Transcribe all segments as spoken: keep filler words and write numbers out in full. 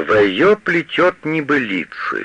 Вайо плетет небылицы.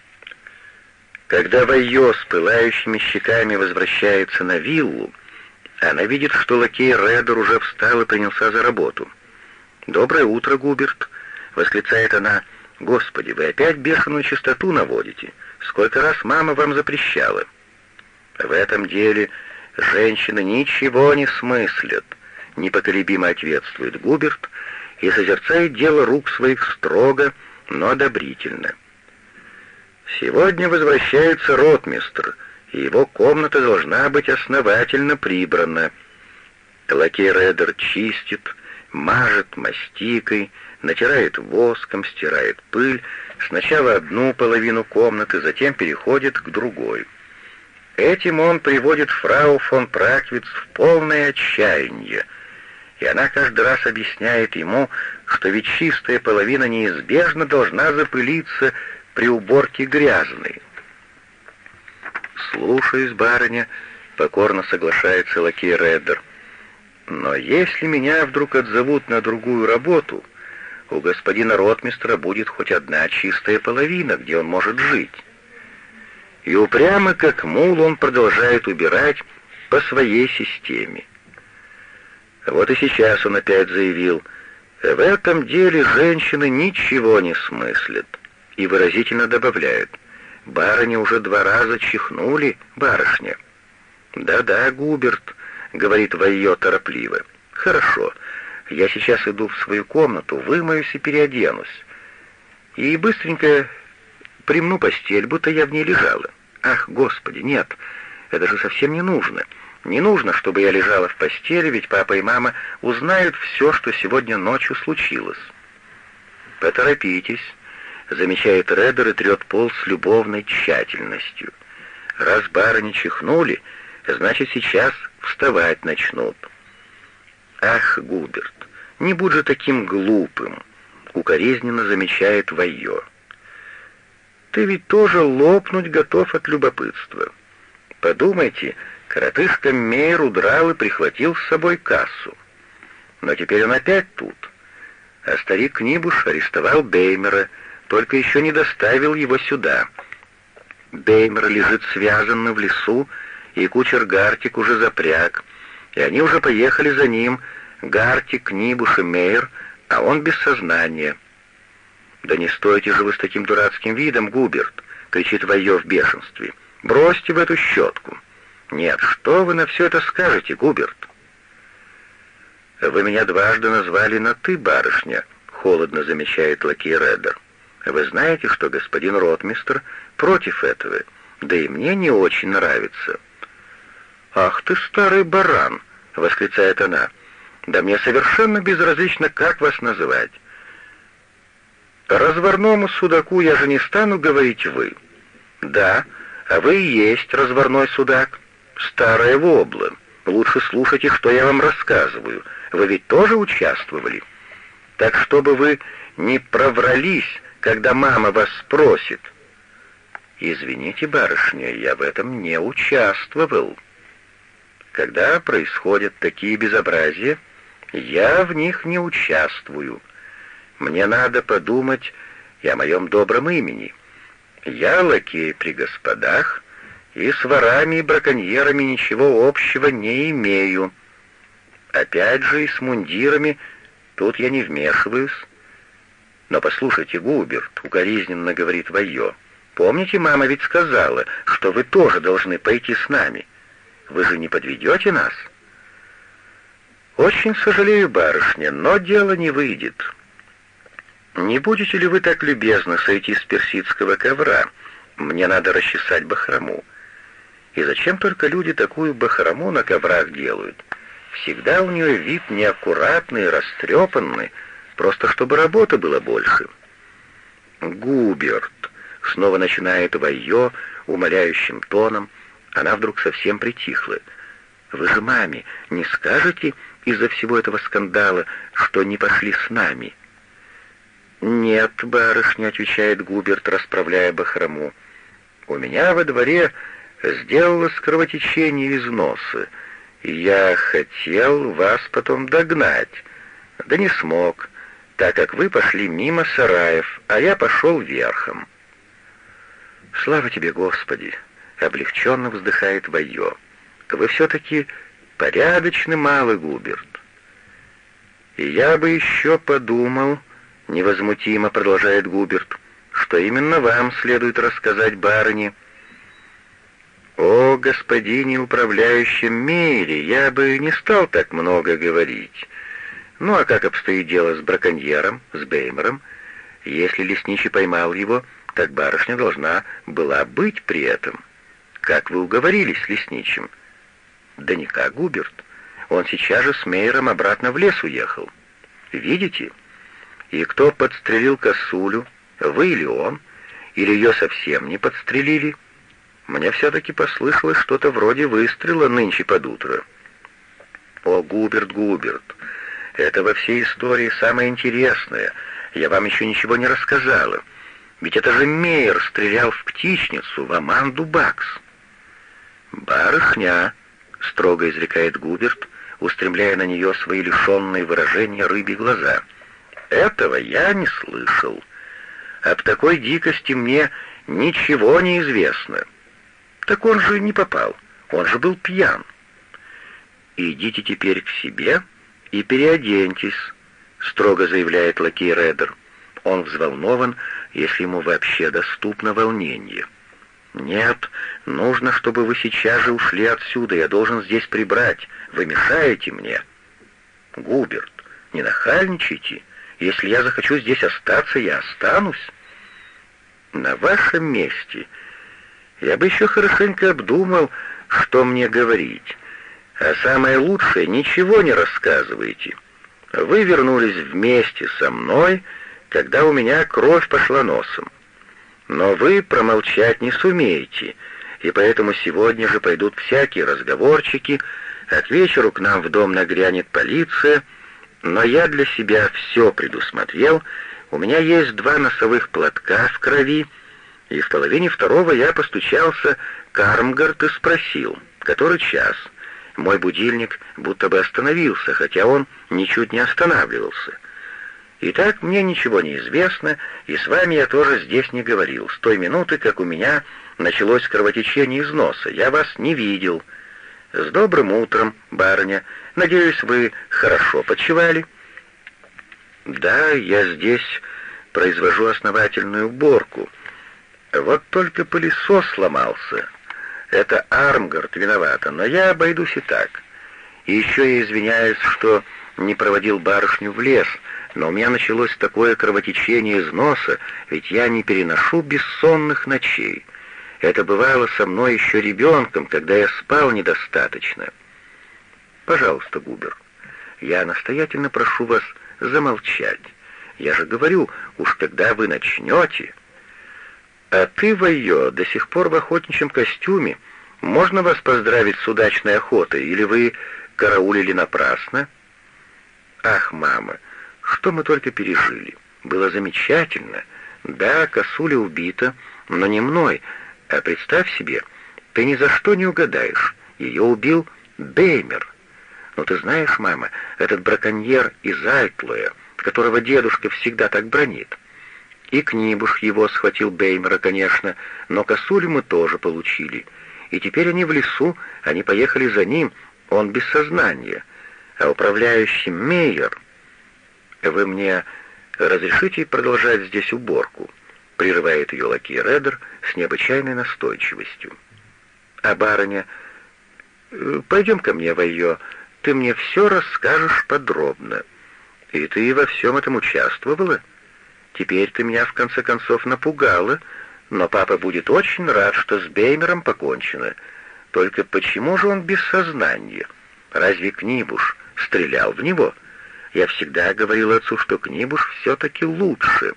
Когда Вайо с пылающими щеками возвращается на виллу, она видит, что лакей Редер уже встал и принялся за работу. «Доброе утро, Губерт!» — восклицает она. «Господи, вы опять бешеную чистоту наводите! Сколько раз мама вам запрещала!» «В этом деле женщины ничего не смыслят», — непоколебимо ответствует Губерт и созерцает дело рук своих строго, но одобрительно. «Сегодня возвращается ротмистр, и его комната должна быть основательно прибрана. Лакей Редер чистит, мажет мастикой, натирает воском, стирает пыль, сначала одну половину комнаты, затем переходит к другой. Этим он приводит фрау фон Праквиц в полное отчаяние, и она каждый раз объясняет ему, что ведь чистая половина неизбежно должна запылиться при уборке грязной. «Слушаюсь, барыня», — покорно соглашается лакей Редер. «Но если меня вдруг отзовут на другую работу, у господина ротмистра будет хоть одна чистая половина, где он может жить». И упрямо, как мул, он продолжает убирать по своей системе. Вот и сейчас он опять заявил: «В этом деле женщины ничего не смыслят», и выразительно добавляет: «Барыня уже два раза чихнули, барышня». «Да-да, Губерт», — говорит Вайо торопливо. «Хорошо, я сейчас иду в свою комнату, вымоюсь и переоденусь. И быстренько примну постель, будто я в ней лежала. Ах, Господи, нет, это же совсем не нужно. Не нужно, чтобы я лежала в постели, ведь папа и мама узнают все, что сегодня ночью случилось». «Поторопитесь», — замечает Редер и трет пол с любовной тщательностью. «Раз барыни чихнули, значит, сейчас вставать начнут». «Ах, Губерт, не будь же таким глупым», — укоризненно замечает Вайо. «Ты ведь тоже лопнуть готов от любопытства. Подумайте, коротышка Мейер удрал и прихватил с собой кассу. Но теперь он опять тут. А старик Книбуш арестовал Беймера, только еще не доставил его сюда. Беймер лежит связанный в лесу, и кучер Гартик уже запряг, и они уже поехали за ним, Гартик, Книбуш и Мейер, а он без сознания». «Да не стойте же вы с таким дурацким видом, Губерт!» — кричит Вайо в бешенстве. «Бросьте в эту щетку!» «Нет, что вы на все это скажете, Губерт?» «Вы меня дважды назвали на «ты», барышня», — холодно замечает лакей Редер. «Вы знаете, что господин ротмистр против этого, да и мне не очень нравится». «Ах ты, старый баран!» — восклицает она. «Да мне совершенно безразлично, как вас называть. Разварному судаку я же не стану говорить «вы». Да, а вы и есть разварной судак. Старая вобла. Лучше слушайте, что я вам рассказываю. Вы ведь тоже участвовали. Так чтобы вы не проврались, когда мама вас спросит». «Извините, барышня, я в этом не участвовал. Когда происходят такие безобразия, я в них не участвую. Мне надо подумать и о моем добром имени. Я лакей при господах, и с ворами и браконьерами ничего общего не имею. Опять же и с мундирами тут я не вмешиваюсь. Но послушайте, Губерт, — укоризненно говорит Вайо, — помните, мама ведь сказала, что вы тоже должны пойти с нами. Вы же не подведете нас?» «Очень сожалею, барышня, но дело не выйдет. Не будете ли вы так любезны сойти с персидского ковра? Мне надо расчесать бахрому. И зачем только люди такую бахрому на коврах делают? Всегда у нее вид неаккуратный, растрепанный, просто чтобы работы было больше». «Губерт», — снова начинает Вайо умоляющим тоном, она вдруг совсем притихла. «Вы же маме не скажете из-за всего этого скандала, что не пошли с нами?» «Нет, барышня», — отвечает Губерт, расправляя бахрому. «У меня во дворе сделалось кровотечение из носа, и я хотел вас потом догнать, да не смог. так как вы пошли мимо сараев, а я пошел верхом». «Слава тебе, Господи!» — облегченно вздыхает Вайо. «Вы все-таки порядочный малый Губерт». «И я бы еще подумал, — невозмутимо продолжает Губерт, — что именно вам следует рассказать барыне. О господине управляющем Мейере я бы не стал так много говорить. Ну а как обстоит дело с браконьером, с Беймером? Если лесничий поймал его, так барышня должна была быть при этом. Как вы уговорились с лесничим?» «Да никак, Губерт. Он сейчас же с Мейером обратно в лес уехал. Видите? И кто подстрелил косулю, вы или он? Или ее совсем не подстрелили? Мне все-таки послышалось что-то вроде выстрела нынче под утро». «О, Губерт, Губерт, это во всей истории самое интересное. Я вам еще ничего не рассказала. Ведь это же Мейер стрелял в птичницу, в Аманду Бакс». «Барышня», — строго изрекает Губерт, устремляя на нее свои лишенные выражения рыбьи глаза. «Этого я не слышал. Об такой дикости мне ничего не известно. Так он же не попал, он же был пьян. Идите теперь к себе и переоденьтесь», — строго заявляет лакей Реддер. Он взволнован, если ему вообще доступно волнение. «Нет, нужно, чтобы вы сейчас же ушли отсюда, я должен здесь прибрать. Вы мешаете мне». «Губерт, не нахальничайте. Если я захочу здесь остаться, я останусь. На вашем месте я бы еще хорошенько обдумал, что мне говорить. А самое лучшее, ничего не рассказывайте. Вы вернулись вместе со мной, когда у меня кровь пошла носом. Но вы промолчать не сумеете, и поэтому сегодня же пойдут всякие разговорчики, а к вечеру к нам в дом нагрянет полиция, но я для себя все предусмотрел, у меня есть два носовых платка в крови, и в половине второго я постучался к Армгард и спросил, который час. Мой будильник будто бы остановился, хотя он ничуть не останавливался. Итак, мне ничего не известно, и с вами я тоже здесь не говорил. С той минуты, как у меня началось кровотечение из носа, я вас не видел. С добрым утром, барыня. Надеюсь, вы хорошо почивали?» «Да, я здесь произвожу основательную уборку. Вот только пылесос сломался. Это Армгард виновата, но я обойдусь и так. И еще я извиняюсь, что не проводил барышню в лес, но у меня началось такое кровотечение из носа, ведь я не переношу бессонных ночей. Это бывало со мной еще ребенком, когда я спал недостаточно. Пожалуйста, Губерт, я настоятельно прошу вас замолчать. Я же говорю, уж когда вы начнете... А ты, Вайо, до сих пор в охотничьем костюме. Можно вас поздравить с удачной охотой, или вы караулили напрасно? Ах, мама, что мы только пережили. Было замечательно. Да, косуля убита, но не мной. А представь себе, ты ни за что не угадаешь. Ее убил Беймер. Ну ты знаешь, мама, этот браконьер из Айтлоя, которого дедушка всегда так бранит. И Книбуш его схватил Беймера, конечно, но косулю мы тоже получили. И теперь они в лесу, они поехали за ним, он без сознания. А управляющий Мейер... «Вы мне разрешите продолжать здесь уборку?» — прерывает ее лакей Реддер с необычайной настойчивостью. «А барыня, пойдем ко мне, Вайо, ты мне все расскажешь подробно. И ты во всем этом участвовала? Теперь ты меня в конце концов напугала, но папа будет очень рад, что с Беймером покончено. Только почему же он без сознания? Разве Книбуш стрелял в него? Я всегда говорил отцу, что Книбуш все-таки лучше».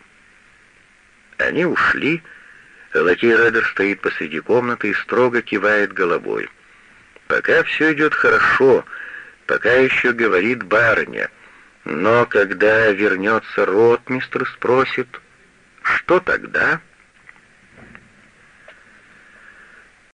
Они ушли. Лакей Реддер стоит посреди комнаты и строго кивает головой. Пока все идет хорошо, пока еще говорит барыня. Но когда вернется ротмистр, спросит, что тогда?